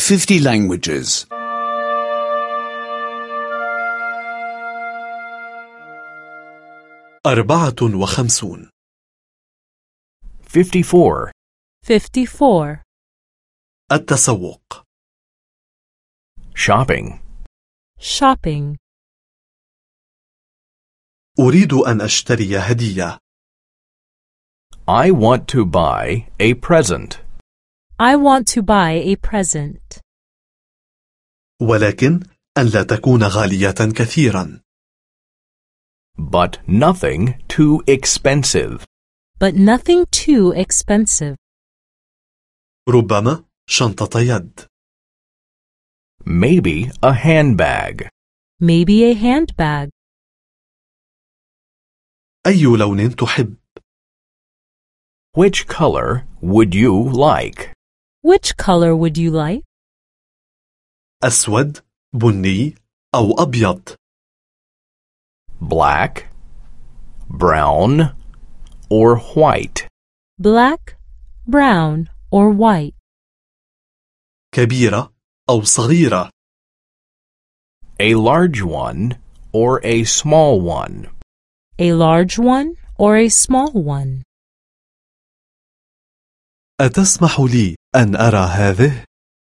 50 languages. 54 54. 54. التسوق Shopping. Shopping. أريد أن أشتري هدية. I want to buy a present. I want to buy a present. ولكن أن لا تكون غالية كثيرا. But nothing too expensive. But nothing too expensive. ربما شنطة يد. Maybe a handbag. Maybe a handbag. أي لون تحب؟ Which color would you like? Which color would you like? أسود، بني أو أبيض. Black, brown, or white. Black, brown, or white. كبيرة أو صغيرة. A large one or a small one. A large one or a small one. أتسمح لي أن أرى هذه؟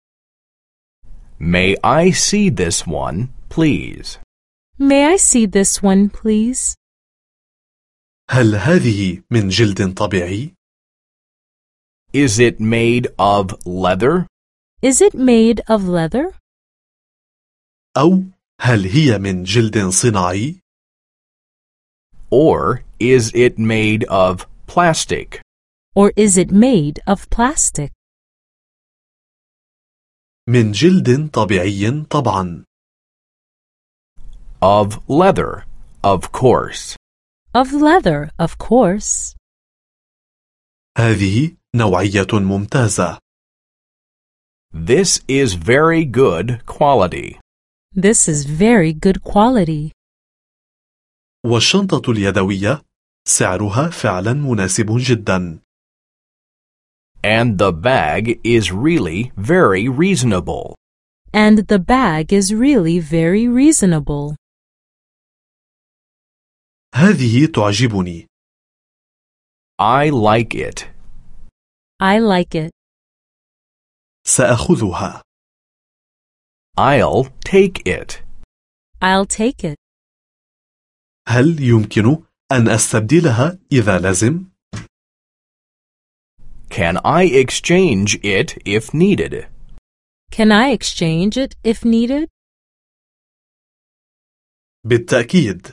May I see this one, please? May I see this one, please? هل هذه من جلد طبيعي؟ Is it made of leather? Is it made of leather? أو هل هي من جلد صناعي؟ Or is it made of plastic? Or is it made of plastic? من جلد طبيعي طبعا. Of leather, of course. Of leather, of course. هذه نوعية ممتازة. This is very good quality. This is very good quality. والشنطة اليدوية سعرها فعلا مناسب جدا. And the bag is really very reasonable. And the bag is really very reasonable. هذه تعجبني. I like it. I like it. سأخذها. I'll take it. I'll take it. هل يمكن أن أستبدلها إذا لازم؟ Can I exchange it if needed? Can I exchange it if needed? بالتأكيد.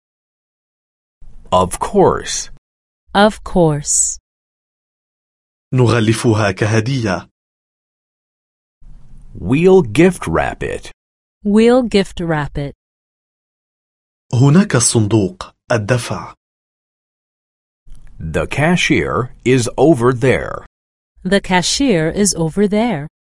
Of course. Of course. نغلفها كهدية. We'll gift wrap it. We'll gift wrap it. هناك الصندوق، الدفع. The cashier is over there. The cashier is over there.